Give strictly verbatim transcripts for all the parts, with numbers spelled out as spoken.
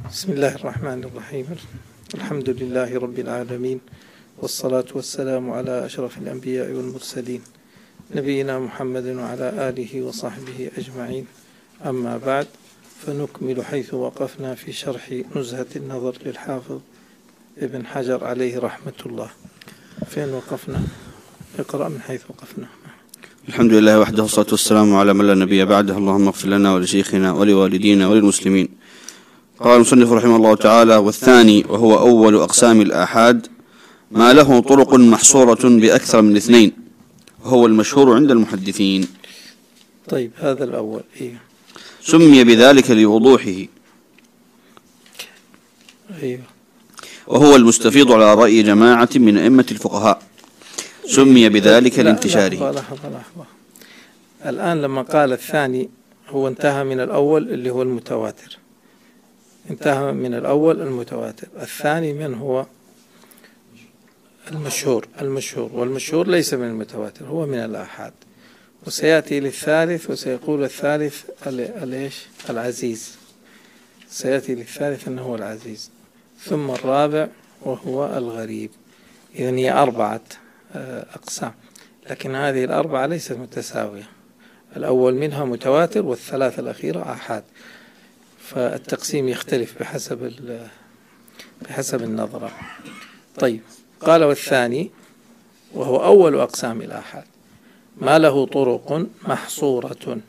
بسم الله الرحمن الرحيم. الحمد لله رب العالمين، والصلاة والسلام على أشرف الأنبياء والمرسلين نبينا محمد وعلى آله وصحبه أجمعين. أما بعد، فنكمل حيث وقفنا في شرح نزهة النظر للحافظ ابن حجر عليه رحمة الله. فين وقفنا؟ اقرأ من حيث وقفنا. الحمد لله وحده، والصلاة والسلام على من لا نبي بعده. اللهم اغفر لنا ولشيخنا ولوالدينا وللمسلمين. قال المصنف رحمه الله تعالى: والثاني وهو أول أقسام الآحاد ما له طرق محصورة بأكثر من اثنين، وهو المشهور عند المحدثين. طيب، هذا الأول إيه؟ سمي بذلك لوضوحه، أيوه، وهو المستفيض على رأي جماعة من أئمة الفقهاء. سمي بذلك لانتشاره. لحظة لحظة لحظة. الآن لما قال الثاني هو انتهى من الأول اللي هو المتواتر، انتهى من الأول المتواتر. الثاني من هو؟ المشهور. المشهور والمشهور ليس من المتواتر، هو من الآحاد. وسيأتي للثالث وسيقول الثالث الإيش؟ العزيز. سيأتي للثالث أنه هو العزيز، ثم الرابع وهو الغريب. إذن هي أربعة أقسام، لكن هذه الأربعة ليست متساوية. الأول منها متواتر، والثلاثة الأخيرة آحاد، فالتقسيم يختلف بحسب بحسب النظرة. طيب، قال: والثاني وهو أول أقسام الآحاد ما له طرق محصورة.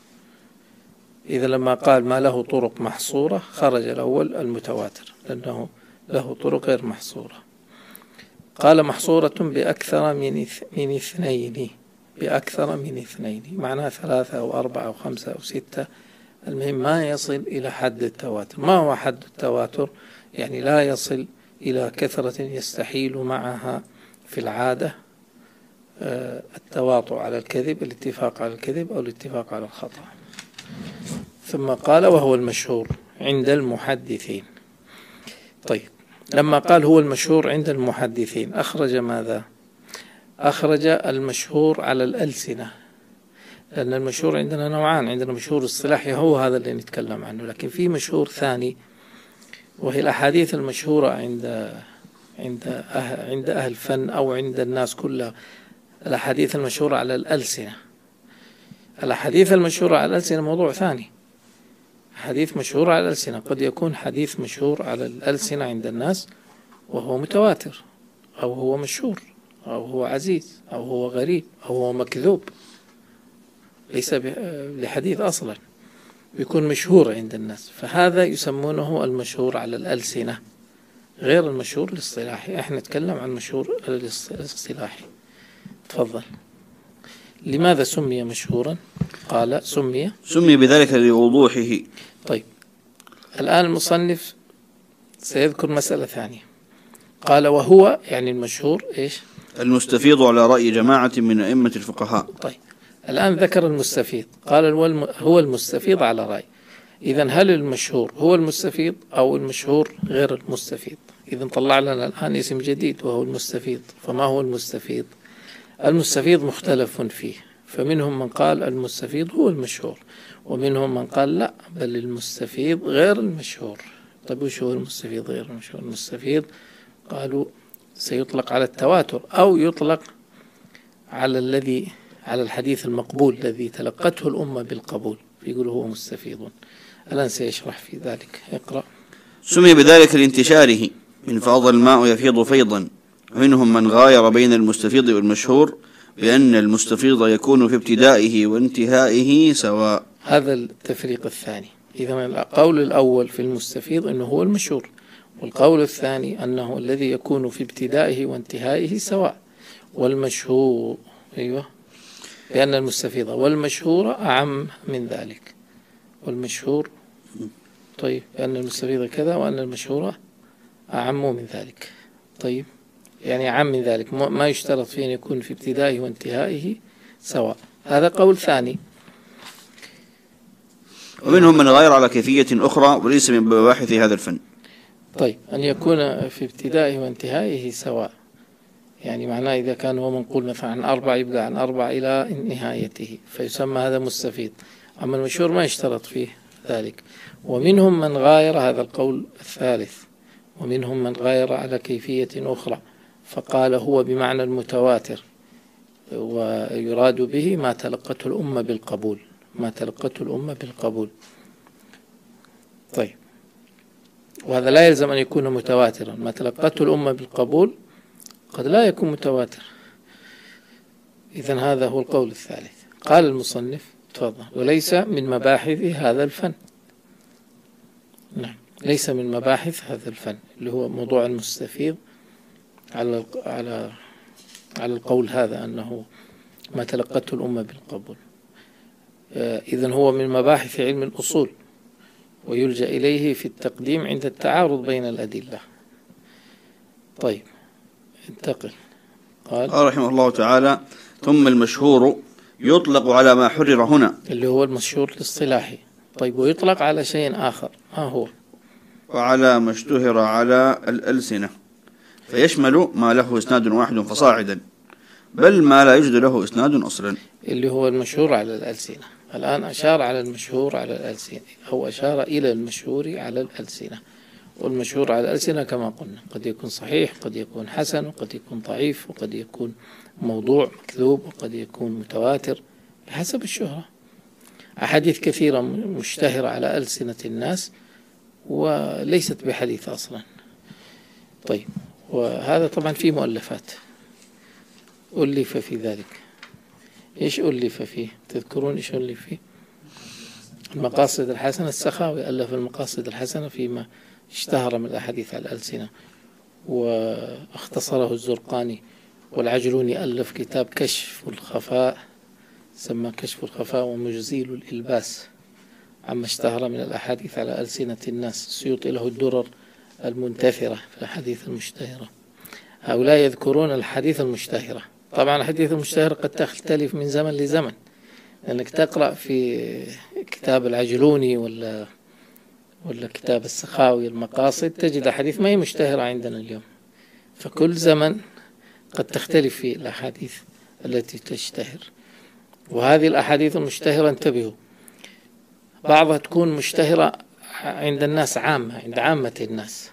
إذا لما قال ما له طرق محصورة خرج الأول المتواتر، لأنه له طرق غير محصورة. قال: محصورة بأكثر من من اثنين. بأكثر من اثنين معناها ثلاثة أو أربعة أو خمسة أو ستة، المهم ما يصل إلى حد التواتر. ما هو حد التواتر؟ يعني لا يصل إلى كثرة يستحيل معها في العادة التواطؤ على الكذب، الاتفاق على الكذب أو الاتفاق على الخطأ. ثم قال: وهو المشهور عند المحدثين. طيب، لما قال هو المشهور عند المحدثين أخرج ماذا؟ أخرج المشهور على الألسنة، لأن المشهور عندنا نوعان: عندنا مشهور اصطلاحي هو هذا اللي نتكلم عنه، لكن في مشهور ثاني وهي الأحاديث المشهورة عند عند أهل عند أهل الفن أو عند الناس كلها. الأحاديث المشهورة على الألسنة. الأحاديث المشهورة على الألسنة موضوع ثاني. حديث مشهور على الألسنة قد يكون حديث مشهور على الألسنة عند الناس وهو متواتر، أو هو مشهور، أو هو عزيز، أو هو غريب، أو هو مكذوب، ليس لحديث أصلا، بيكون مشهور عند الناس، فهذا يسمونه المشهور على الألسنة، غير المشهور الاصطلاحي. احنا نتكلم عن المشهور الاصطلاحي. تفضل. لماذا سمي مشهورا؟ قال: سمي سمي بذلك لوضوحه. طيب، الآن المصنف سيذكر مسألة ثانية. قال: وهو يعني المشهور إيش؟ المستفيض على رأي جماعة من أئمة الفقهاء. طيب، الآن ذكر المستفيض، قال هو المستفيض على رأي. إذن هل المشهور هو المستفيض أو المشهور غير المستفيض؟ إذن طلع لنا الآن اسم جديد وهو المستفيض. فما هو المستفيض؟ المستفيض مختلف فيه، فمنهم من قال المستفيض هو المشهور، ومنهم من قال لا، بل المستفيض غير المشهور. طيب، وش هو المستفيض غير المشهور؟ المستفيض قالوا سيطلق على التواتر، أو يطلق على الذي على الحديث المقبول الذي تلقته الأمة بالقبول، يقولوا هو مستفيض. الآن سيشرح في ذلك. اقرأ. سمي بذلك لانتشاره، من فاض الماء يفيض فيضا. ومنهم من غاير بين المستفيض والمشهور بأن المستفيض يكون في ابتدائه وانتهائه سواء. هذا التفريق الثاني. إذا القول الأول في المستفيض أنه هو المشهور، والقول الثاني أنه الذي يكون في ابتدائه وانتهائه سواء. والمشهور أيوه بأن المستفيض والمشهور أعم من ذلك. والمشهور طيب بأن المستفيض كذا، وأن المشهور أعم من ذلك. طيب، يعني أعم من ذلك، ما يشترط فيه أن يكون في ابتدائه وانتهائه سواء. هذا قول ثاني. ومنهم من غير على كيفية أخرى وليس من مباحث هذا الفن. طيب، أن يكون في ابتدائه وانتهائه سواء، يعني معناه إذا كان هو منقول مثلا عن أربع يبقى عن أربع إلى نهايته، فيسمى هذا مستفيض. أما المشهور ما يشترط فيه ذلك. ومنهم من غاير هذا القول الثالث، ومنهم من غاير على كيفية أخرى فقال هو بمعنى المتواتر، ويراد به ما تلقته الأمة بالقبول، ما تلقته الأمة بالقبول. طيب، وهذا لا يلزم أن يكون متواترا، ما تلقته الأمة بالقبول قد لا يكون متواتر. إذن هذا هو القول الثالث. قال المصنف تفضل: وليس من مباحث هذا الفن. نعم، ليس من مباحث هذا الفن اللي هو موضوع المستفيض على على على القول هذا أنه ما تلقته الأمة بالقبول. إذن هو من مباحث علم الأصول، ويلجأ إليه في التقديم عند التعارض بين الأدلة. طيب، انتقل. قال قال رحمه الله تعالى: ثم المشهور يطلق على ما حرر هنا، اللي هو المشهور الاصطلاحي. طيب، ويطلق على شيء آخر، ما هو؟ وعلى ما اشتهر على الألسنة، فيشمل ما له إسناد واحد فصاعدا، بل ما لا يوجد له إسناد أصلا، اللي هو المشهور على الألسنة. الآن أشار على المشهور على الألسنة، أو أشار إلى المشهور على الألسنة. والمشهور على الألسنة كما قلنا قد يكون صحيح، قد يكون حسن، وقد يكون ضعيف، وقد يكون موضوع مكذوب، وقد يكون متواتر بحسب الشهرة. أحاديث كثيرة مشتهرة على ألسنة الناس وليست بحديث أصلا. طيب، وهذا طبعا في مؤلفات ألف في ذلك. إيش ألف فيه؟ تذكرون إيش ألف فيه؟ المقاصد الحسنة. السخاوي ألف المقاصد الحسنة فيما اشتهر من الأحاديث على الألسنة، واختصره الزرقاني. والعجلوني ألف كتاب كشف الخفاء، سمى كشف الخفاء ومجزيل الإلباس عما اشتهر من الأحاديث على ألسنة الناس. السيوطي له الدرر المنتثرة في الأحاديث المشتهرة. هؤلاء يذكرون الحديث المشتهرة. طبعا الحديث المشتهر قد تختلف من زمن لزمن، لأنك تقرأ في كتاب العجلوني ولا ولا كتاب السخاوي المقاصد تجد أحاديث ما هي مشتهرة عندنا اليوم. فكل زمن قد تختلف في الأحاديث التي تشتهر. وهذه الأحاديث المشتهرة انتبهوا، بعضها تكون مشتهرة عند الناس عامة، عند عامة الناس،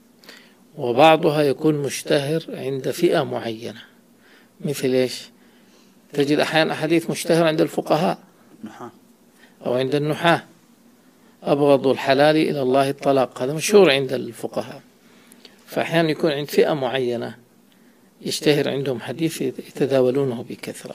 وبعضها يكون مشتهر عند فئة معينة. مثل إيش؟ تجد أحيانا أحاديث مشتهرة عند الفقهاء أو عند النحاة. أبغض الحلال إلى الله الطلاق، هذا مشهور عند الفقهاء. فأحيانا يكون عند فئة معينة يشتهر عندهم حديث يتداولونه بكثرة،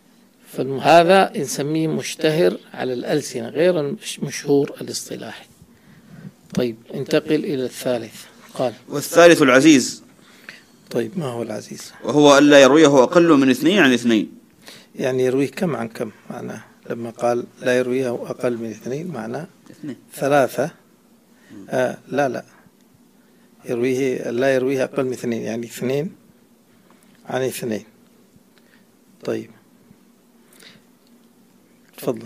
فهذا نسميه مشتهر على الألسنة غير مشهور الاصطلاحي. طيب، انتقل إلى الثالث. قال: والثالث العزيز. طيب، ما هو العزيز؟ وهو ألا يرويه أقل من اثنين عن اثنين. يعني يرويه كم عن كم؟ معناه لما قال لا يرويه أقل من اثنين معناه ثلاثة. آه لا لا يرويه لا يرويه أقل من اثنين، يعني اثنين عن اثنين. طيب، تفضل.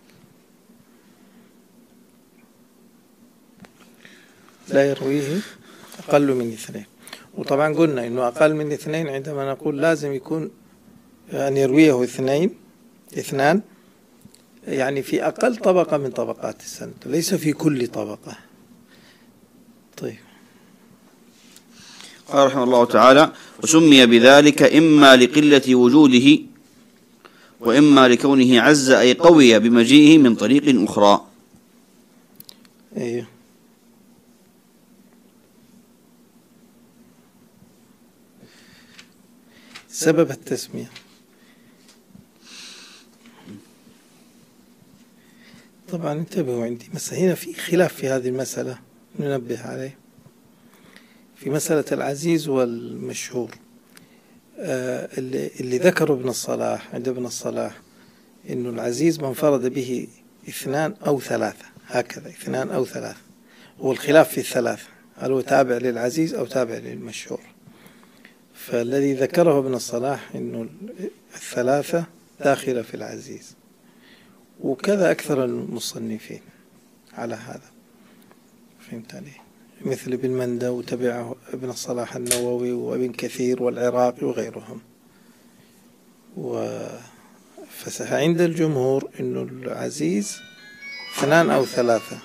لا يرويه أقل من اثنين. وطبعا قلنا إنه أقل من اثنين عندما نقول لازم يكون أن يرويه اثنين اثنان، يعني في أقل طبقة من طبقات السند، ليس في كل طبقة. طيب، قال رحمه الله تعالى: وسمي بذلك إما لقلة وجوده، وإما لكونه عز أي قوي بمجيئه من طريق أخرى. أيوه. سبب التسمية طبعا انتبهوا، عندي مسألة هنا في خلاف في هذه المسألة ننبه عليه، في مسألة العزيز والمشهور. آه اللي, اللي ذكره ابن الصلاح عند ابن الصلاح إنه العزيز من فرد به اثنان أو ثلاثة، هكذا اثنان أو ثلاثة، والخلاف في الثلاثة هل هو تابع للعزيز أو تابع للمشهور. فالذي ذكره ابن الصلاح إنه الثلاثة داخلة في العزيز، وكذا أكثر المصنفين على هذا. فهمت عليه؟ مثل ابن مندى وتبعه ابن الصلاح النووي وابن كثير والعراقي وغيرهم. فعند الجمهور إنه العزيز اثنان أو ثلاثة،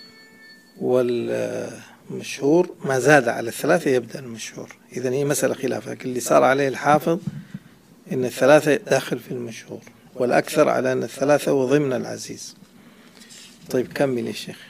والمشهور ما زاد على الثلاثة يبدأ المشهور. إذن هي مسألة خلافة، لكن اللي صار عليه الحافظ إن الثلاثة داخل في المشهور، والأكثر على أن الثلاثة وضمن العزيز. طيب كمل يا شيخ.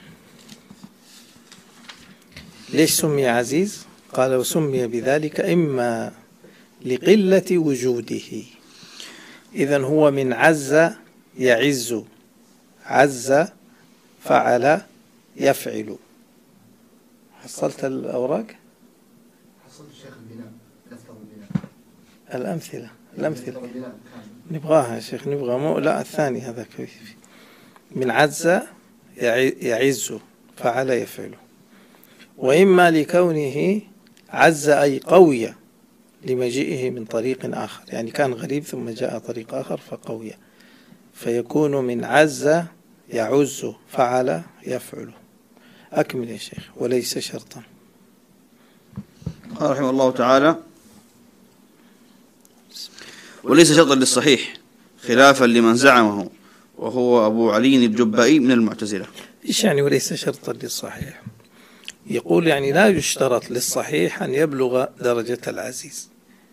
ليش سمي عزيز؟ قال وسمي بذلك إما لقلة وجوده، إذن هو من عز يعز، عز فعل يفعل. حصلت الأوراق؟ حصلت الشيخ البناء، لفظ البناء. الأمثلة الأمثلة نبغاها يا شيخ، نبغى مو لا الثاني هذا كيف. من عز يعز فعل يفعل. وإما لكونه عز أي قوي لمجيئه من طريق آخر، يعني كان غريب ثم جاء طريق آخر فقوي، فيكون من عز يعز فعل يفعل. أكمل يا شيخ. وليس شرطا. قال رحمه الله تعالى وليس شرطا للصحيح خلافا لمن زعمه وهو أبو علي الجبائي من المعتزلة. إيش يعني وليس شرطا للصحيح؟ يقول يعني لا يشترط للصحيح أن يبلغ درجة العزيز.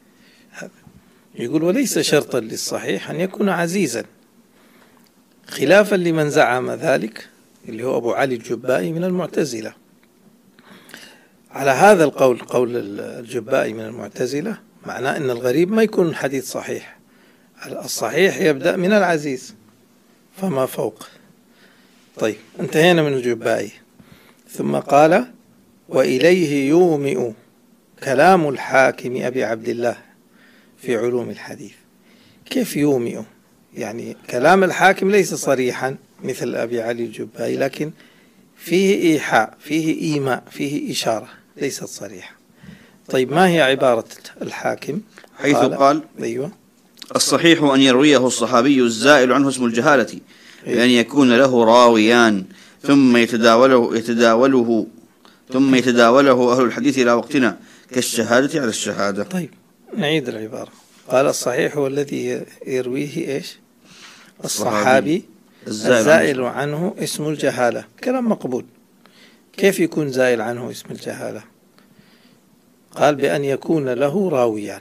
يقول وليس شرطا للصحيح أن يكون عزيزا، خلافا لمن زعم ذلك اللي هو أبو علي الجبائي من المعتزلة. على هذا القول، قول الجبائي من المعتزلة، معناه أن الغريب ما يكون حديث صحيح. الصحيح يبدأ من العزيز فما فوق. طيب انتهينا من الجبائي. ثم قال وإليه يومئ كلام الحاكم أبي عبد الله في علوم الحديث. كيف يومئ؟ يعني كلام الحاكم ليس صريحا مثل أبي علي الجبائي، لكن فيه إيحاء، فيه إيماء، فيه إشارة، ليست صريحة. طيب ما هي عبارة الحاكم؟ حيث قال, قال أيوة الصحيح أن يرويه الصحابي الزائل عنه اسم الجهالة بأن يكون له راويان ثم يتداوله يتداوله ثم يتداوله أهل الحديث إلى وقتنا كالشهادة على الشهادة. طيب نعيد العبارة. قال الصحيح هو الذي يرويه إيش؟ الصحابي الزائل عنه اسم الجهالة. كلام مقبول. كيف يكون زائل عنه اسم الجهالة؟ قال بأن يكون له راويان.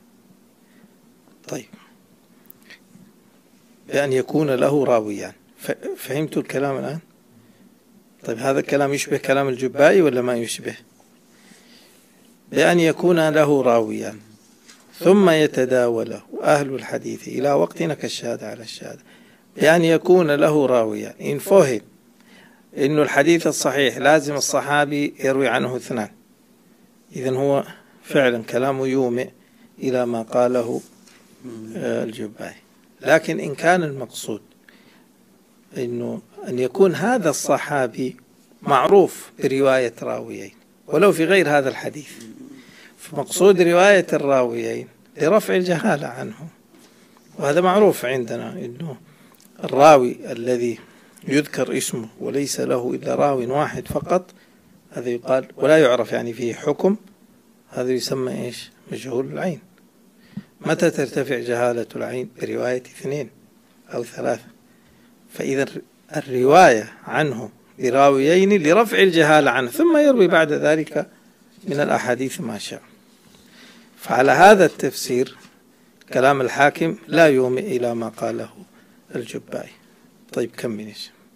طيب بأن يكون له راويان. فهمتوا الكلام الآن؟ طيب هذا الكلام يشبه كلام الجبائي ولا ما يشبه؟ بأن يكون له راويان ثم يتداوله أهل الحديث إلى وقتنا كالشهادة على الشهادة. بأن يكون له راويان، إن فهم إنه الحديث الصحيح لازم الصحابي يروي عنه اثنان، إذن هو فعلا كلامه يومئ إلى ما قاله الجبائي. لكن إن كان المقصود إنه أن يكون هذا الصحابي معروف برواية راويين ولو في غير هذا الحديث، فمقصود رواية الراويين لرفع الجهالة عنه، وهذا معروف عندنا إنه الراوي الذي يذكر اسمه وليس له إلا راوي واحد فقط هذا يقال ولا يعرف يعني فيه حكم، هذا يسمى إيش؟ مجهول العين. متى ترتفع جهالة العين؟ برواية اثنين أو ثلاثة. فإذا الرواية عنه براويين لرفع الجهالة عنه، ثم يروي بعد ذلك من الأحاديث ما شاء. فعلى هذا التفسير كلام الحاكم لا يومئ إلى ما قاله الجبائي. طيب كمل.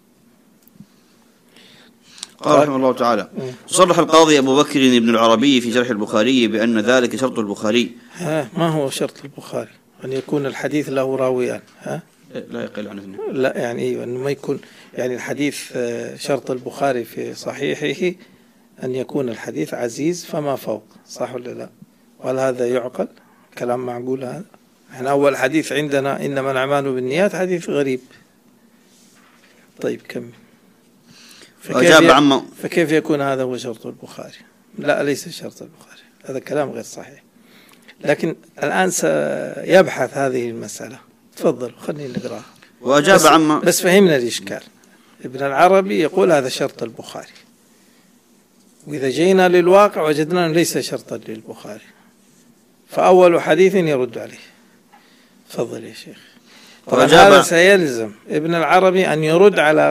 قال رحمه الله تعالى صرح القاضي أبو بكر بن العربي في شرح البخاري بأن ذلك شرط البخاري. ها ما هو شرط البخاري؟ أن يكون الحديث له راويان. ها لا يقل عن اثنين. لا يعني أيوة أنه ما يكون يعني الحديث شرط البخاري في صحيحه أن يكون الحديث عزيز فما فوق، صح ولا لا؟ وهل هذا يعقل؟ كلام معقول هذا؟ احنا أول حديث عندنا إنما الأعمال بالنيات حديث غريب. طيب كمل. فكيف, ي... فكيف يكون هذا هو شرط البخاري؟ لا ليس شرط البخاري، هذا كلام غير صحيح. لكن الآن سيبحث هذه المسألة. تفضل خلينا نقراها. وأجاب بس, عما بس فهمنا الإشكال. ابن العربي يقول هذا شرط البخاري، وإذا جينا للواقع وجدنا أنه ليس شرطا للبخاري، فأول حديث يرد عليه. تفضل يا شيخ. طبعا هذا سيلزم ابن العربي أن يرد على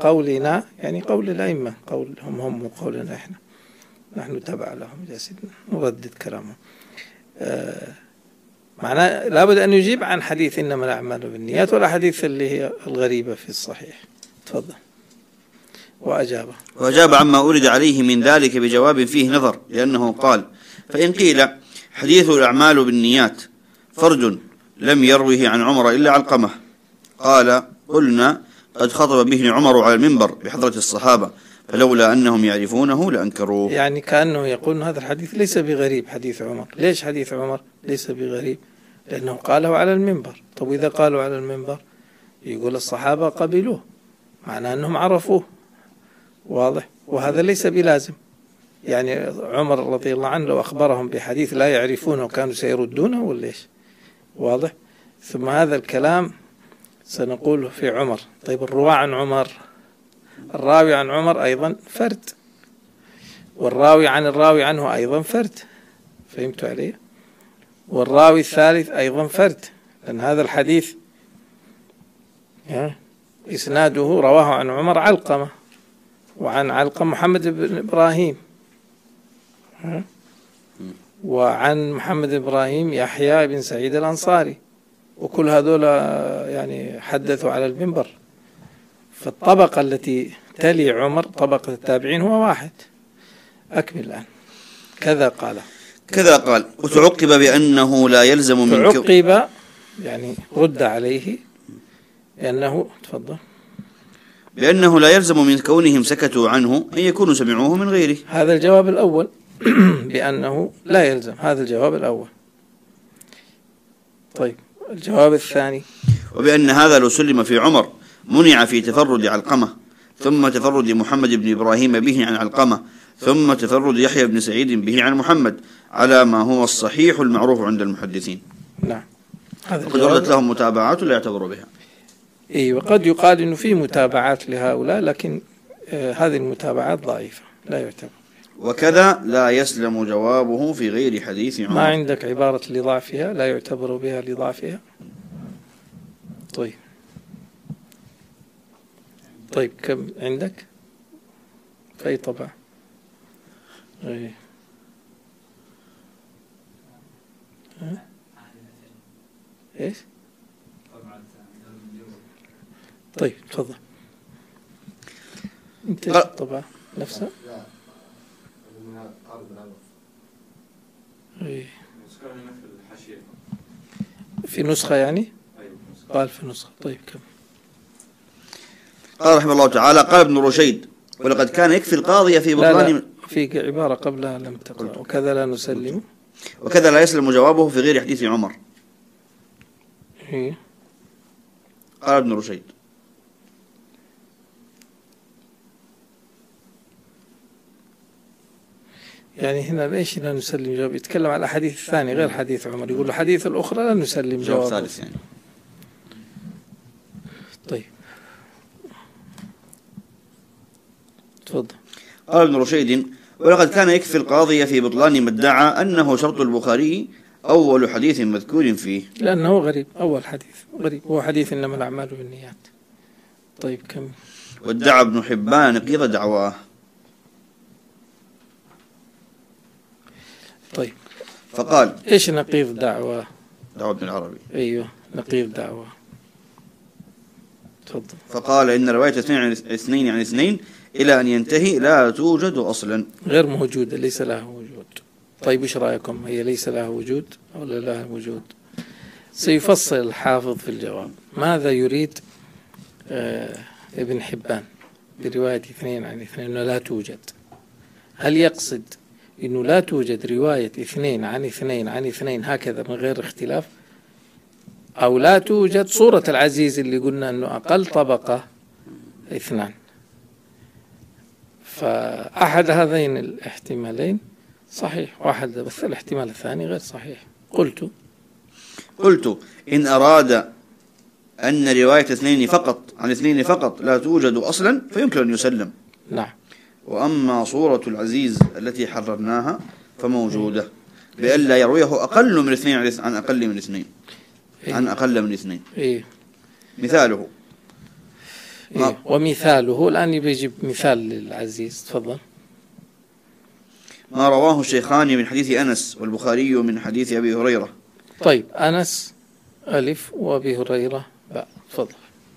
قولنا يعني قول الأئمة، قولهم هم وقولنا إحنا، نحن تبع لهم جالسين نردد كلامهم. آه معناه لابد أن يجيب عن حديث إنما الأعمال بالنيات، ولا حديث اللي هي الغريبة في الصحيح. تفضل. وأجاب وأجاب عما أورد عليه من ذلك بجواب فيه نظر، لأنه قال: فإن قيل حديث الأعمال بالنيات فرد لم يروه عن عمر إلا علقمة، قال: قلنا قد خطب به عمر على المنبر بحضرة الصحابة، فلولا أنهم يعرفونه لأنكروه. يعني كأنه يقول هذا الحديث ليس بغريب حديث عمر. ليش حديث عمر ليس بغريب؟ لأنه قاله على المنبر. طب إذا قالوا على المنبر يقول الصحابة قبلوه، معناه أنهم عرفوه. واضح؟ وهذا ليس بلازم. يعني عمر رضي الله عنه لو أخبرهم بحديث لا يعرفونه كانوا سيردونه ولا إيش؟ واضح؟ ثم هذا الكلام سنقوله في عمر. طيب الرواة عن عمر، الراوي عن عمر أيضا فرد، والراوي عن الراوي عنه أيضا فرد. فهمتوا عليه؟ والراوي الثالث أيضا فرد، لأن هذا الحديث إسناده رواه عن عمر علقمة، وعن علقمة محمد بن إبراهيم، وعن محمد بن إبراهيم يحيى بن سعيد الأنصاري، وكل هذول يعني حدثوا على المنبر. فالطبقة التي تلي عمر طبقة التابعين هو واحد. أكمل الآن. كذا قال كذا قال وتعقب بأنه لا يلزم من تعقب يعني رد عليه لأنه تفضل بأنه لا يلزم من كونهم سكتوا عنه أن يكونوا سمعوه من غيره. هذا الجواب الأول. بأنه لا يلزم، هذا الجواب الأول. طيب الجواب الثاني: وبأن هذا لو سلم في عمر منع في تفرد علقمة، ثم تفرد محمد بن إبراهيم به عن علقمة، ثم تفرد يحيى بن سعيد به عن محمد، على ما هو الصحيح المعروف عند المحدثين. نعم. وقد وردت لهم متابعات لا يعتبروا بها. إيه، وقد يقال إنه في متابعات لهؤلاء، لكن آه هذه المتابعات ضعيفة لا يعتبر. وكذا لا يسلم جوابه في غير حديث عمر. ما عندك عبارة لضعفها لا يعتبر بها لضعفها؟ طيب طيب كم عندك؟ في أي طبع؟ ايه ها؟ ايش؟ طيب تفضل. انت ايش الطبعة نفسها؟ لا منها عرض العرض. ايه في نسخة يعني؟ قال في نسخة. طيب كم؟ قال رحمه الله تعالى: قال ابن رشيد: ولقد كان يكفي القاضي في بطلان. لا لا في عبارة قبلها لم تقرأ. وكذا لا نسلم وكذا لا يسلم جوابه في غير حديث عمر. إيه؟ قال ابن رشيد. يعني هنا ليش لا نسلم جواب؟ يتكلم على الأحاديث الثانية غير حديث عمر، يقول الحديث الأخرى لا نسلم جواب ثالث يعني. طيب تفضل. قال ابن رشيد: ولقد كان يكفي القاضي في بطلان ما ادعى أنه شرط البخاري أول حديث مذكور فيه، لأنه غريب. أول حديث غريب هو حديث إنما الأعمال بالنيات. طيب كم؟ وادعى ابن حبان نقيض دعواه. طيب فقال: إيش نقيض دعوة؟ دعوة ابن العربي. أيوه نقيض دعوة. تفضل. فقال: إن رواية اثنين عن اثنين عن اثنين إلى أن ينتهي لا توجد أصلا. غير موجودة، ليس لها وجود. طيب إيش رأيكم؟ هي ليس لها وجود ولا لها وجود؟ سيفصل الحافظ في الجواب ماذا يريد آه ابن حبان برواية اثنين عن اثنين أنه لا توجد. هل يقصد أنه لا توجد رواية اثنين عن اثنين عن اثنين هكذا من غير اختلاف، أو لا توجد صورة العزيز اللي قلنا أنه أقل طبقة اثنان؟ فأحد هذين الاحتمالين صحيح، واحد بس الاحتمال الثاني غير صحيح. قلت قلت إن أراد أن رواية اثنين فقط عن اثنين فقط لا توجد أصلا فيمكن أن يسلم. نعم. وأما صورة العزيز التي حررناها فموجودة بألا يرويه أقل من اثنين عن أقل من اثنين عن أقل من اثنين. إيه؟ مثاله: إيه. ومثاله الآن يجيب مثال للعزيز. تفضل. ما رواه الشيخان من حديث أنس والبخاري من حديث أبي هريرة. طيب أنس ألف وأبي هريرة باء. تفضل.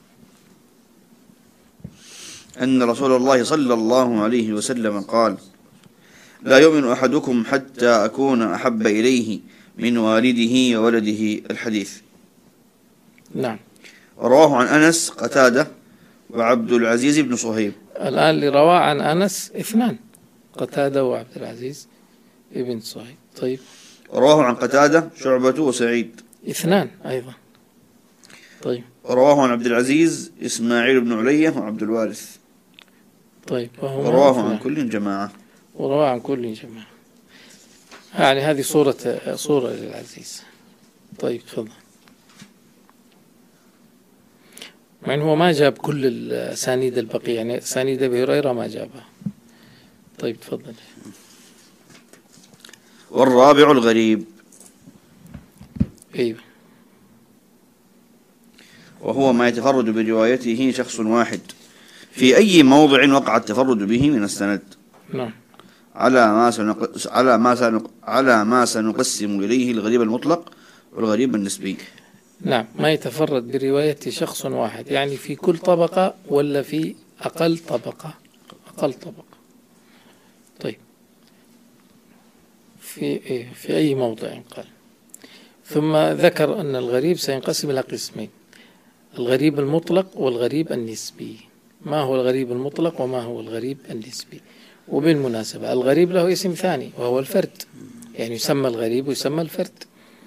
أن رسول الله صلى الله عليه وسلم قال: لا يؤمن أحدكم حتى أكون أحب إليه من والده وولده. الحديث. نعم. رواه عن أنس قتادة وعبد العزيز بن صهيب. الآن اللي رواه عن أنس اثنان، قتادة وعبد العزيز ابن صهيب. طيب. رواه عن قتادة شعبة وسعيد اثنان أيضا. طيب. رواه عن عبد العزيز إسماعيل بن علية وعبد الوارث. طيب. ورواه عن كل جماعة. ورواه عن كل جماعة. يعني هذه صورة صورة للعزيز. طيب تفضل. مع هو ما جاب كل الأسانيد البقية، يعني أسانيد أبي هريرة ما جابها. طيب تفضل. والرابع الغريب. أيوه. وهو ما يتفرد بروايته شخص واحد في أي موضع وقع التفرد به من السند. نعم. على ما سنق... على ما سنق... على ما سنقسم إليه الغريب المطلق والغريب النسبي. نعم. ما يتفرد برواية شخص واحد، يعني في كل طبقة ولا في أقل طبقة؟ أقل طبقة. طيب. في إيه؟ في أي موضع قال. ثم ذكر أن الغريب سينقسم إلى قسمين: الغريب المطلق والغريب النسبي. ما هو الغريب المطلق وما هو الغريب النسبي؟ وبالمناسبة الغريب له اسم ثاني وهو الفرد، يعني يسمى الغريب ويسمى الفرد،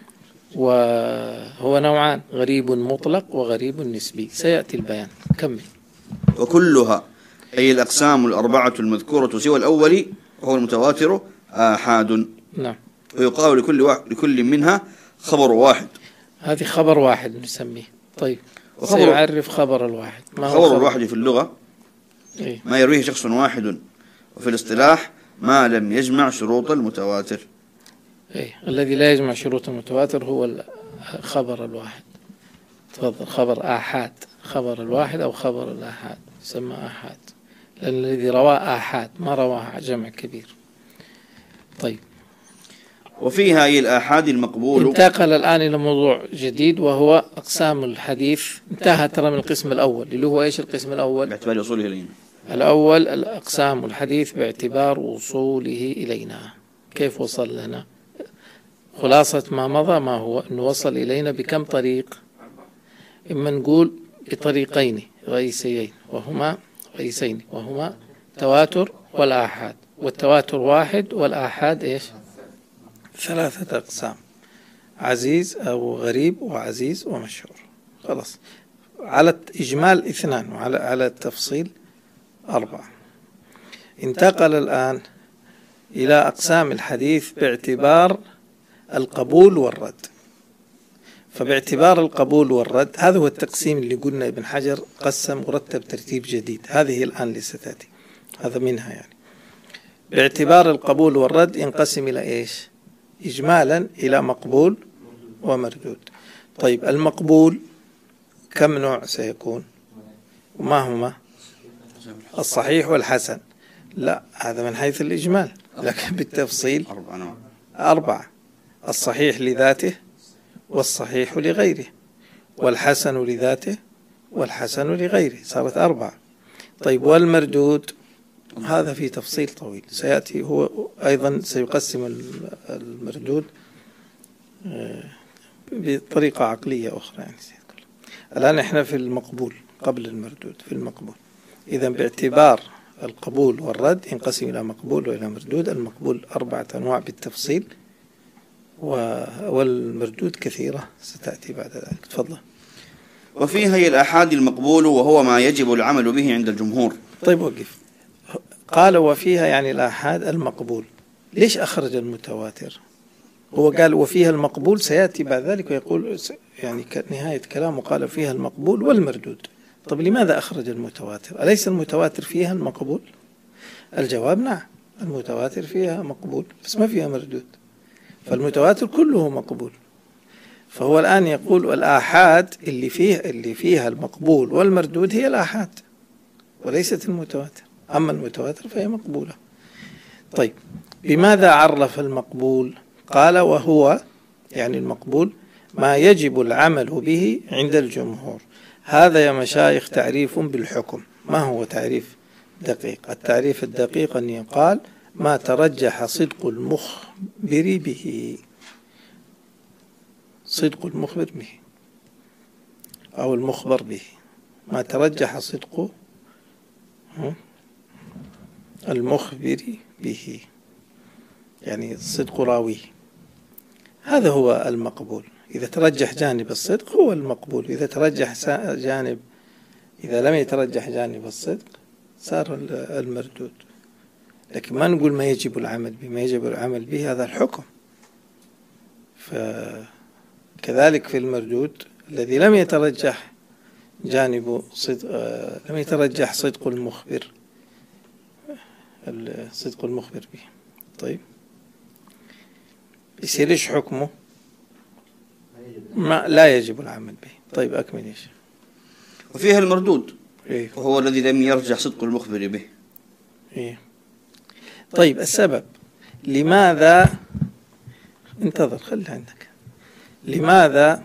وهو نوعان: غريب مطلق وغريب نسبي. سيأتي البيان. كمل. وكلها أي الأقسام الأربعة المذكورة سوى الأول وهو المتواتر آحاد. نعم. ويقال لكل واحد لكل منها خبر واحد. هذه خبر واحد نسميه. طيب. وخبر سيعرف خبر الواحد. ما هو خبر, خبر الواحد في اللغة إيه؟ ما يرويه شخص واحد، وفي الاصطلاح ما لم يجمع شروط المتواتر. إيه؟ الذي لا يجمع شروط المتواتر هو خبر الواحد. تفضل. خبر آحاد. خبر الواحد أو خبر الآحاد يسمى آحاد، لأن الذي رواه آحاد ما رواه جمع كبير. طيب. وفيها أي الآحاد المقبول. انتقل الآن إلى موضوع جديد وهو أقسام الحديث. انتهى ترى من القسم الأول اللي هو إيش؟ القسم الأول باعتبار وصوله إلينا. الأول الأقسام الحديث باعتبار وصوله إلينا. كيف وصل لنا؟ خلاصة ما مضى ما هو أنه وصل إلينا بكم طريق؟ إما نقول بطريقين رئيسيين وهما رئيسين وهما تواتر والآحاد. والتواتر واحد والآحاد إيش؟ ثلاثة أقسام: عزيز أو غريب وعزيز ومشهور. خلاص. على إجمال اثنان وعلى على التفصيل أربعة. انتقل الآن إلى أقسام الحديث باعتبار القبول والرد. فباعتبار القبول والرد هذا هو التقسيم اللي قلنا ابن حجر قسم ورتب ترتيب جديد. هذه الآن اللي ستأتي هذا منها. يعني باعتبار القبول والرد ينقسم إلى إيش؟ إجمالا إلى مقبول ومردود. طيب المقبول كم نوع سيكون؟ وما هما؟ الصحيح والحسن. لا، هذا من حيث الإجمال، لكن بالتفصيل أربعة: الصحيح لذاته والصحيح لغيره والحسن لذاته والحسن لغيره، صارت أربعة. طيب والمردود هذا في تفصيل طويل سيأتي. هو أيضا سيقسم المردود بطريقة عقلية أخرى. يعني الآن إحنا في المقبول قبل المردود. في المقبول إذا باعتبار القبول والرد ينقسم إلى مقبول وإلى مردود. المقبول أربعة أنواع بالتفصيل، والمردود كثيرة ستأتي بعد ذلك. تفضل. وفيها هي الآحاد المقبول وهو ما يجب العمل به عند الجمهور. طيب وقف. قال وفيها يعني الآحاد المقبول. ليش أخرج المتواتر؟ هو قال وفيها المقبول، سيأتي بعد ذلك ويقول يعني نهاية كلامه قال فيها المقبول والمردود. طب لماذا أخرج المتواتر؟ أليس المتواتر فيها المقبول؟ الجواب نعم، المتواتر فيها مقبول بس ما فيها مردود، فالمتواتر كله مقبول. فهو الآن يقول الآحاد اللي فيه اللي فيها المقبول والمردود هي الآحاد، وليست المتواتر. أما المتواتر فهي مقبولة. طيب بماذا عرف المقبول؟ قال وهو يعني المقبول ما يجب العمل به عند الجمهور. هذا يا مشايخ تعريف بالحكم. ما هو تعريف دقيق؟ التعريف الدقيق أن يقال ما ترجح صدق المخبر به، صدق المخبر به أو المخبر به، ما ترجح صدق المخبر به يعني صدق راويه، هذا هو المقبول. إذا ترجح جانب الصدق هو المقبول، إذا ترجح جانب إذا لم يترجح جانب الصدق صار المردود. لكن ما نقول ما يجب العمل به، ما يجب العمل به هذا الحكم. فكذلك في المردود الذي لم يترجح جانب صدق لم يترجح صدق المخبر صدق المخبر به. طيب يصير ايش حكمه؟ ما لا يجب العمل به. طيب أكمل ايش. وفيها المردود إيه؟ وهو الذي لم يرجح صدق المخبر به. إيه؟ طيب السبب لماذا انتظر خلي عندك لماذا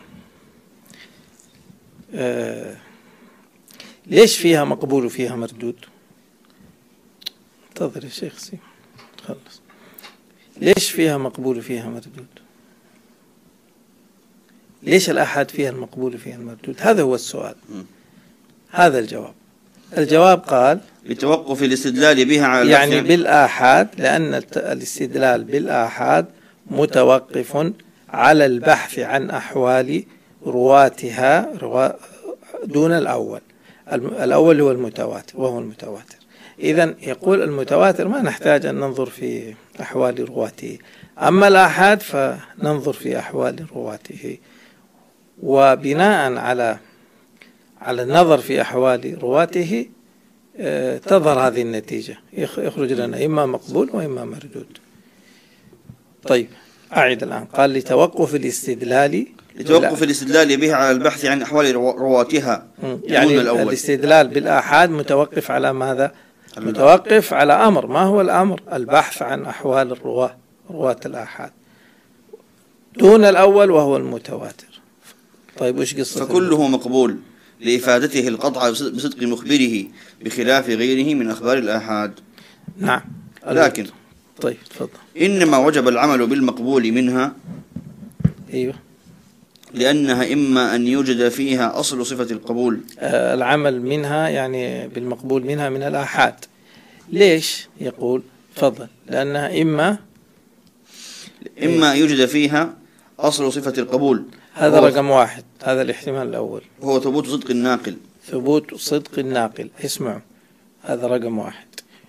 آه ليش فيها مقبول وفيها مردود؟ انتظر يا شيخ سيم خلص. ليش فيها مقبول وفيها مردود؟ ليش الآحاد فيها المقبول وفيها المردود؟ هذا هو السؤال. م. هذا الجواب. الجواب قال لتوقف الاستدلال بها على يعني بالآحاد، لأن الاستدلال بالآحاد متوقف على البحث عن أحوال رواتها دون الأول. الأول هو المتواتر وهو المتواتر. إذن يقول المتواتر ما نحتاج أن ننظر في أحوال رواته، أما الآحاد فننظر في أحوال رواته، وبناء على على النظر في أحوال رواته تظهر هذه النتيجة، يخرج لنا إما مقبول وإما مردود. طيب أعيد الآن. قال لتوقف الاستدلال لتوقف الاستدلال به على البحث عن أحوال رواتها، يعني الاستدلال بالآحاد متوقف على ماذا؟ متوقف على أمر. ما هو الأمر؟ البحث عن أحوال الرواة رواة الآحاد دون الأول وهو المتواتر. طيب وش قصة؟ فكله مقبول لإفادته القطع بصدق مخبره بخلاف غيره من أخبار الآحاد. نعم. لكن طيب تفضل. إنما وجب العمل بالمقبول منها أيوه لأنها إما أن يوجد فيها أصل صفة القبول. آه العمل منها يعني بالمقبول منها من الآحاد. ليش يقول؟ تفضل. لأنها إما إما يوجد فيها أصل صفة القبول، هذا رقم واحد، هذا الاحتمال الأول، وهو ثبوت صدق الناقل. ثبوت صدق الناقل. اسمعوا، هذا رقم واحد.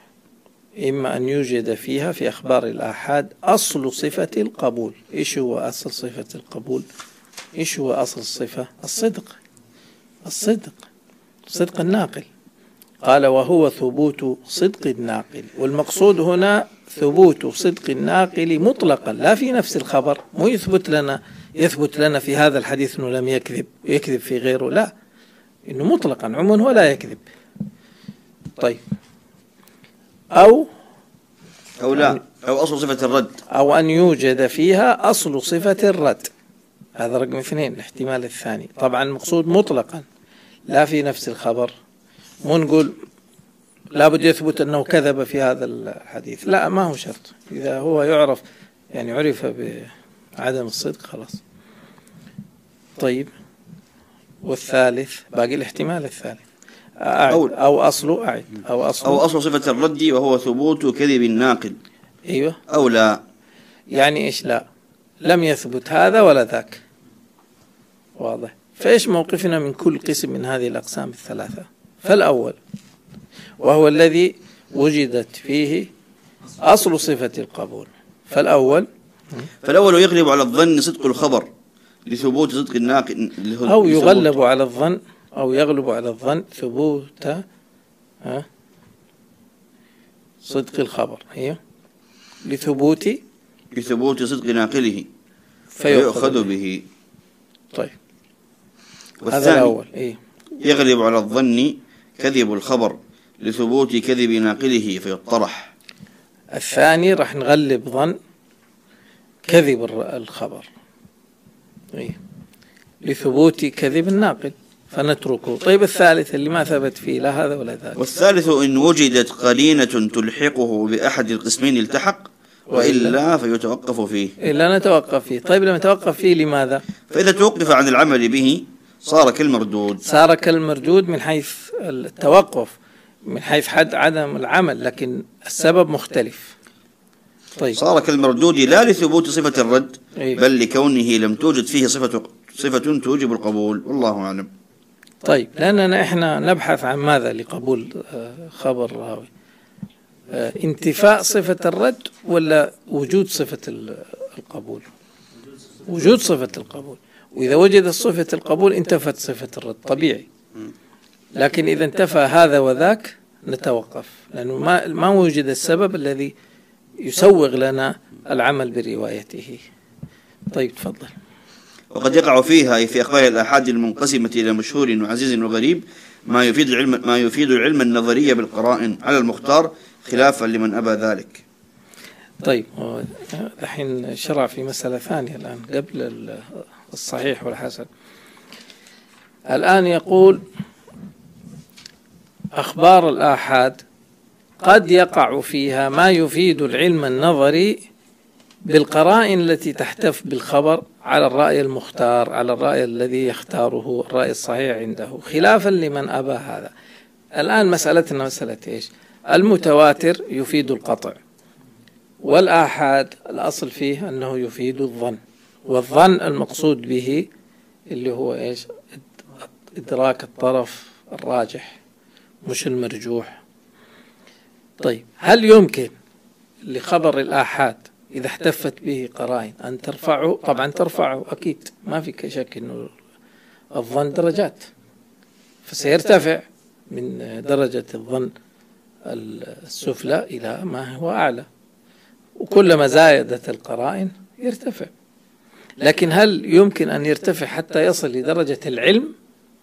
إما أن يوجد فيها في أخبار الآحاد أصل صفة القبول. إيش هو أصل صفة القبول؟ إيش هو أصل الصفة؟ الصدق. الصدق صدق الناقل. قال وهو ثبوت صدق الناقل، والمقصود هنا ثبوت صدق الناقل مطلقا لا في نفس الخبر. مو يثبت لنا يثبت لنا في هذا الحديث أنه لم يكذب يكذب في غيره، لا، إنه مطلقا عموما ولا يكذب. طيب أو أو لا أو أصل صفة الرد، أو أن يوجد فيها أصل صفة الرد. هذا رقم اثنين، الاحتمال الثاني. طبعا المقصود مطلقا لا في نفس الخبر. مو نقول لابد يثبت أنه كذب في هذا الحديث، لا، ما هو شرط. إذا هو يعرف يعني عرف بعدم الصدق خلاص. طيب والثالث باقي الاحتمال الثالث. أعد. أو أصل أعد أو أصل أو أصل صفة الرد وهو ثبوت كذب الناقل. أيوه. أو لا يعني إيش لا؟ لم يثبت هذا ولا ذاك. واضح. فإيش موقفنا من كل قسم من هذه الأقسام الثلاثة؟ فالأول وهو الذي وجدت فيه أصل صفة القبول. فالأول فالأول يغلب على الظن صدق الخبر لثبوت صدق الناقل، أو يغلب على الظن أو يغلب على الظن ثبوت ها صدق الخبر، هي لثبوت لثبوت صدق ناقله فيؤخذ به. طيب هذا الأول. إيه؟ يغلب على الظن كذب الخبر لثبوت كذب ناقله فيطرح. الثاني راح نغلب ظن كذب الخبر إيه؟ لثبوت كذب الناقل فنتركه. طيب الثالث اللي ما ثبت فيه لا هذا ولا ذاك. والثالث إن وجدت قرينة تلحقه بأحد القسمين التحق، وإلا فيتوقف فيه. إلا نتوقف فيه. طيب لما نتوقف فيه لماذا؟ فإذا توقف عن العمل به صار كالمردود. صار كالمردود من حيث التوقف، من حيث حد عدم العمل، لكن السبب مختلف. طيب صار كالمردود لا لثبوت صفة الرد أيه. بل لكونه لم توجد فيه صفة صفة توجب القبول، والله أعلم. طيب لأننا إحنا نبحث عن ماذا لقبول خبر الراوي؟ انتفاء صفة الرد ولا وجود صفة القبول؟ وجود صفة القبول. وإذا وجدت صفة القبول انتفت صفة الرد طبيعي. لكن إذا انتفى هذا وذاك نتوقف، لأنه ما ما وجد السبب الذي يسوغ لنا العمل بروايته. طيب تفضل. وقد يقع فيها أي في أخبار الآحاد المنقسمة إلى مشهور وعزيز وغريب ما يفيد العلم ما يفيد العلم النظري بالقرائن على المختار، خلافا لمن أبى ذلك. طيب الحين شرع في مسألة ثانية الآن قبل الصحيح والحسن. الآن يقول أخبار الآحاد قد يقع فيها ما يفيد العلم النظري بالقرائن التي تحتف بالخبر على الرأي المختار، على الرأي الذي يختاره الرأي الصحيح عنده، خلافا لمن أبى هذا. الآن مسألتنا مسألة إيش؟ المتواتر يفيد القطع، والآحاد الأصل فيه أنه يفيد الظن، والظن المقصود به اللي هو إيش؟ إدراك الطرف الراجح مش المرجوح. طيب هل يمكن لخبر الآحاد إذا احتفت به قرائن أن ترفعه؟ طبعا ترفعه أكيد، ما في شك أنه الظن درجات، فسيرتفع من درجة الظن السفلى إلى ما هو أعلى، وكلما زادت القرائن يرتفع. لكن هل يمكن أن يرتفع حتى يصل لدرجة العلم،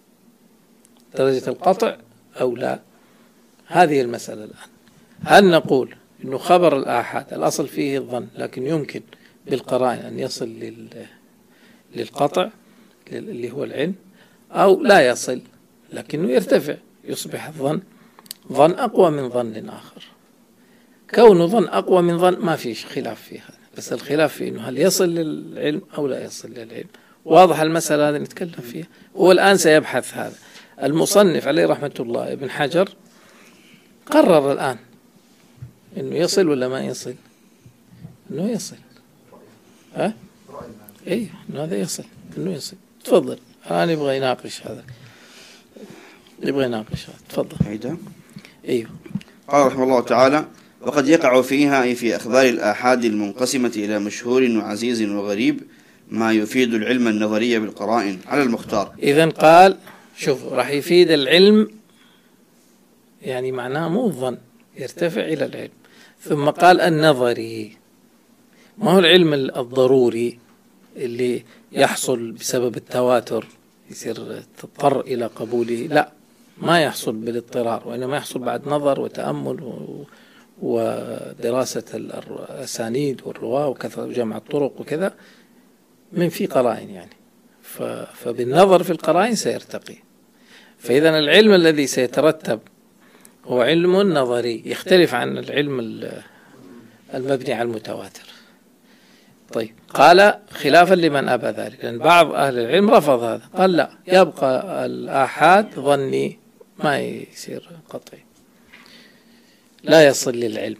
درجة القطع، أو لا؟ هذه المسألة الآن. هل نقول إنه خبر الآحاد الأصل فيه الظن لكن يمكن بالقرائن أن يصل لل... للقطع اللي هو العلم، أو لا يصل لكنه يرتفع يصبح الظن ظن أقوى من ظن آخر؟ كون ظن أقوى من ظن ما فيش خلاف في هذا، بس الخلاف في إنه هل يصل للعلم أو لا يصل للعلم. واضح المسألة هذه نتكلم فيها، هو الآن سيبحث هذا المصنف عليه رحمة الله ابن حجر، قرر الآن إنه يصل ولا ما يصل؟ إنه يصل. ها؟ إيه إنه هذا يصل، إنه يصل. تفضل. أنا نبغى يناقش هذا، نبغى يناقش هذا. تفضل. هيدا. أيوه. قال رحمه الله تعالى: وقد يقع فيها أي في أخبار الآحاد المنقسمة إلى مشهور وعزيز وغريب ما يفيد العلم النظري بالقرائن على المختار. إذن قال شوف راح يفيد العلم، يعني معناه مو الظن، يرتفع إلى العلم. ثم قال النظري، ما هو العلم الضروري اللي يحصل بسبب التواتر يصير تضطر إلى قبوله، لا، ما يحصل بالاضطرار، وإنما يحصل بعد نظر وتأمل ودراسة الأسانيد والرواة وكذا وجمع الطرق وكذا من في قرائن يعني، فبالنظر في القرائن سيرتقي. فإذا العلم الذي سيترتب هو علم نظري يختلف عن العلم المبني على المتواتر. طيب قال خلافا لمن أبى ذلك، لأن بعض أهل العلم رفض هذا، قال لا، يبقى الآحاد ظني ما يصير قطعي، لا يصل للعلم.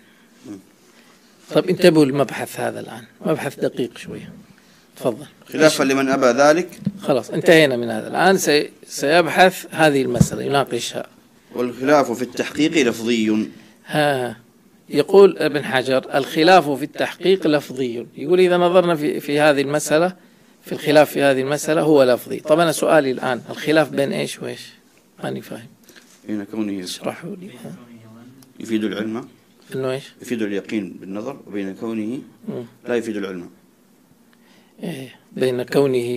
طب انتبهوا المبحث هذا الآن، مبحث دقيق شوية. تفضل. خلافا لمن أبى ذلك. خلاص انتهينا من هذا. الآن سي سيبحث هذه المسألة يناقشها. والخلاف في التحقيق لفظي. ها يقول ابن حجر الخلاف في التحقيق لفظي. يقول إذا نظرنا في, في هذه المسألة، في الخلاف في هذه المسألة هو لفظي. طب أنا سؤالي الآن الخلاف بين إيش وإيش؟ ماني فاهم. بين كونه اشرحوا لي. يفيد العلم، إنه إيش؟ يفيد اليقين بالنظر، وبين كونه لا يفيد العلم. إيه، بين كونه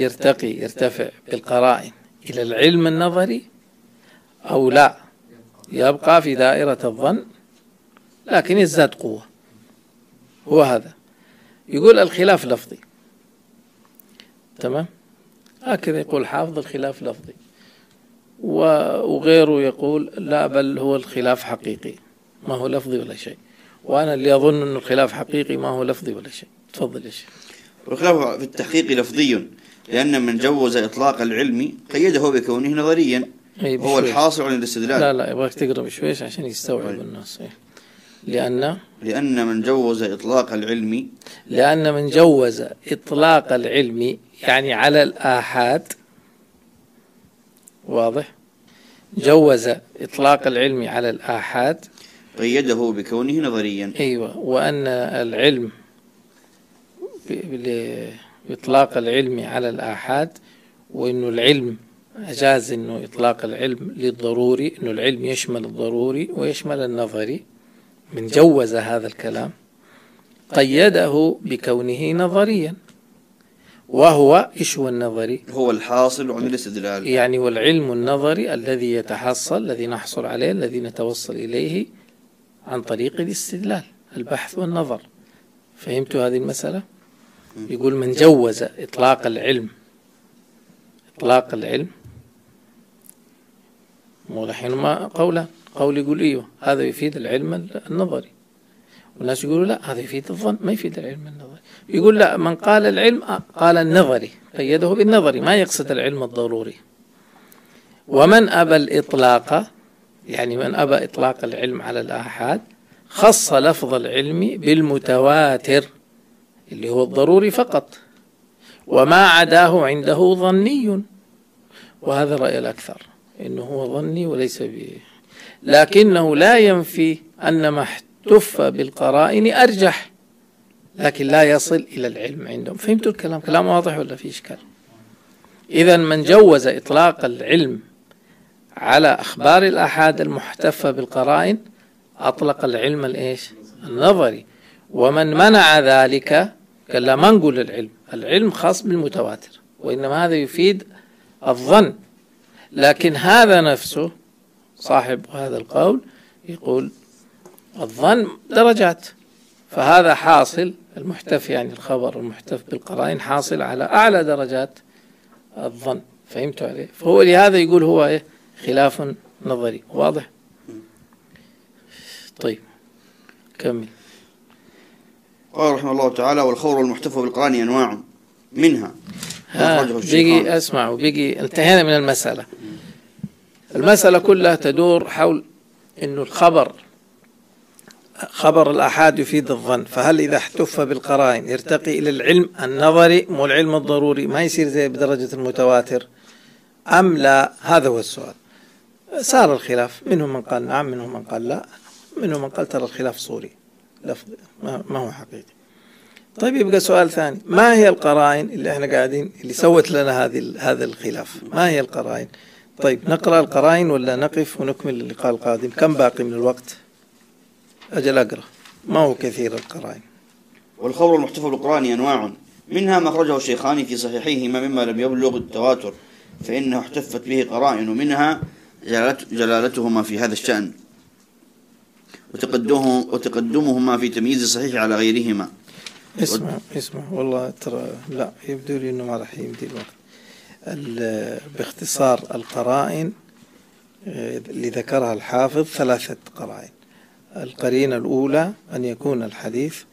يرتقي يرتفع بالقرائن إلى العلم النظري أو لا يبقى في دائرة الظن لكن يزداد قوة. هو هذا يقول الخلاف لفظي. تمام، هكذا يقول حافظ الخلاف لفظي، وغيره يقول لا بل هو الخلاف حقيقي ما هو لفظي ولا شيء، وأنا اللي أظن أن الخلاف حقيقي ما هو لفظي ولا شيء. تفضل يا شيخ. والخلاف في التحقيق لفظي، لأن من جوز إطلاق العلم قيده بكونه نظريا هو الحاصل عن الاستدلال. لا لا يبغاك تقرأ بشويش عشان يستوعب الناس. لأن لأن من جوز إطلاق العلم لأن من جوز إطلاق العلم يعني على الآحاد، واضح، جوز إطلاق العلم على الآحاد قيده بكونه نظريا. أيوة، وأن العلم بإطلاق العلم على الآحاد، وإنه العلم أجاز إنه إطلاق العلم للضروري، إنه العلم يشمل الضروري ويشمل النظري. من جوز هذا الكلام قيده بكونه نظريا، وهو إيش هو النظري؟ هو الحاصل عن الاستدلال، يعني والعلم النظري الذي يتحصل، الذي نحصل عليه، الذي نتوصل إليه عن طريق الاستدلال، البحث والنظر. فهمتوا هذه المسألة؟ يقول من جوز إطلاق العلم إطلاق العلم مولحين ما قولا قول يقول إيوه هذا يفيد العلم النظري، والناس يقولوا لا هذا يفيد الظن ما يفيد العلم النظري. يقول لا، من قال العلم قال النظري، قيده بالنظري ما يقصد العلم الضروري. ومن أبى الإطلاق يعني من أبى إطلاق العلم على الآحاد خص لفظ العلم بالمتواتر اللي هو الضروري فقط، وما عداه عنده ظني. وهذا رأي الأكثر إنه هو ظني وليس به، لكنه لا ينفي أن ما احتف بالقرائن أرجح، لكن لا يصل إلى العلم عندهم. فهمتوا الكلام؟ كلام واضح ولا في إشكال؟ إذن من جوز إطلاق العلم على أخبار الآحاد المحتفة بالقرائن أطلق العلم الإيش؟ النظري. ومن منع ذلك قال لا، ما نقول العلم، العلم خاص بالمتواتر، وإنما هذا يفيد الظن. لكن هذا نفسه صاحب هذا القول يقول الظن درجات، فهذا حاصل المحتف يعني الخبر المحتف بالقرائن حاصل على أعلى درجات الظن. فهمتوا عليه؟ فهو لهذا يقول هو إيه؟ خلاف نظري. واضح؟ طيب كمل. قال رحمه الله تعالى: والخبر المحتف بالقرآن أنواع منها بيجي أسمعوا بيجي انتهينا من المسألة. المسألة كلها تدور حول إنه الخبر خبر الآحاد يفيد الظن، فهل إذا احتف بالقرائن يرتقي إلى العلم النظري مو العلم الضروري، ما يصير زي بدرجة المتواتر أم لا؟ هذا هو السؤال. صار الخلاف، منهم من قال نعم، منهم من قال لا، منهم من قال ترى الخلاف صوري لفظ ما هو حقيقي. طيب يبقى سؤال ثاني، ما هي القرائن اللي احنا قاعدين اللي سوت لنا هذه هذا الخلاف؟ ما هي القرائن؟ طيب نقرأ القرائن ولا نقف ونكمل اللقاء القادم؟ كم باقي من الوقت؟ أجل أقرأ، ما هو كثير القرائن. والخبر المحتف بالقرآن أنواع منها ما أخرجه الشيخان في صحيحيهما مما لم يبلغ التواتر فإنه احتفت به قرائن، منها جلالتهما في هذا الشأن وتقدمهما في تمييز الصحيح على غيرهما. اسمع اسمع والله ترى لا يبدو لي انه ما راح يمدي الوقت. باختصار القرائن اللي ذكرها الحافظ ثلاثة قرائن. القرينة الأولى أن يكون الحديث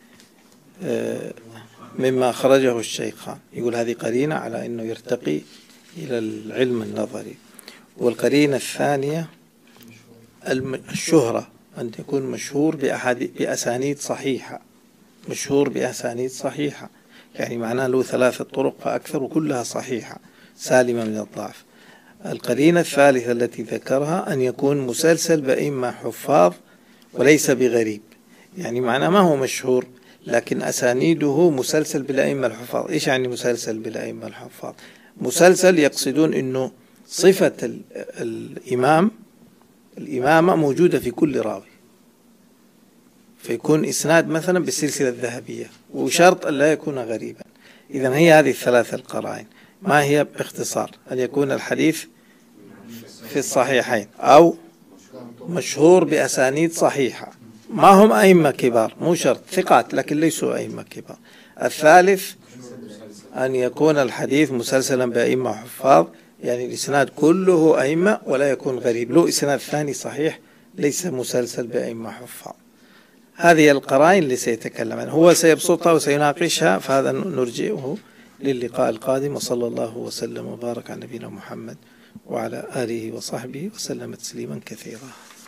مما أخرجه الشيخان، يقول هذه قرينة على أنه يرتقي إلى العلم النظري. والقرينة الثانية الشهرة، أن يكون مشهور بأسانيد صحيحة، مشهور بأسانيد صحيحة يعني معناه له ثلاثة طرق فأكثر وكلها صحيحة سالمة من الضعف. القرينة الثالثة التي ذكرها أن يكون مسلسل بأئمة حفاظ وليس بغريب، يعني معناه ما هو مشهور لكن أسانيده مسلسل بالأئمة الحفاظ. إيش يعني مسلسل بالأئمة الحفاظ؟ مسلسل يقصدون أنه صفة الإمام الإمامة موجودة في كل راوي، فيكون إسناد مثلا بالسلسلة الذهبية، وشرط أن لا يكون غريبا. إذن هي هذه الثلاثة القرائن. ما هي باختصار؟ أن يكون الحديث في الصحيحين أو مشهور بأسانيد صحيحة، ما هم أئمة كبار، مو شرط ثقات لكن ليسوا أئمة كبار. الثالث أن يكون الحديث مسلسلا بأئمة حفاظ، يعني الإسناد كله أئمة ولا يكون غريب، له إسناد ثاني صحيح ليس مسلسل بأئمة حفاظ. هذه القرائن اللي سيتكلم عنها، هو سيبسطها وسيناقشها، فهذا نرجئه للقاء القادم. وصلى الله وسلم وبارك على نبينا محمد وعلى آله وصحبه وسلم تسليما كثيرا.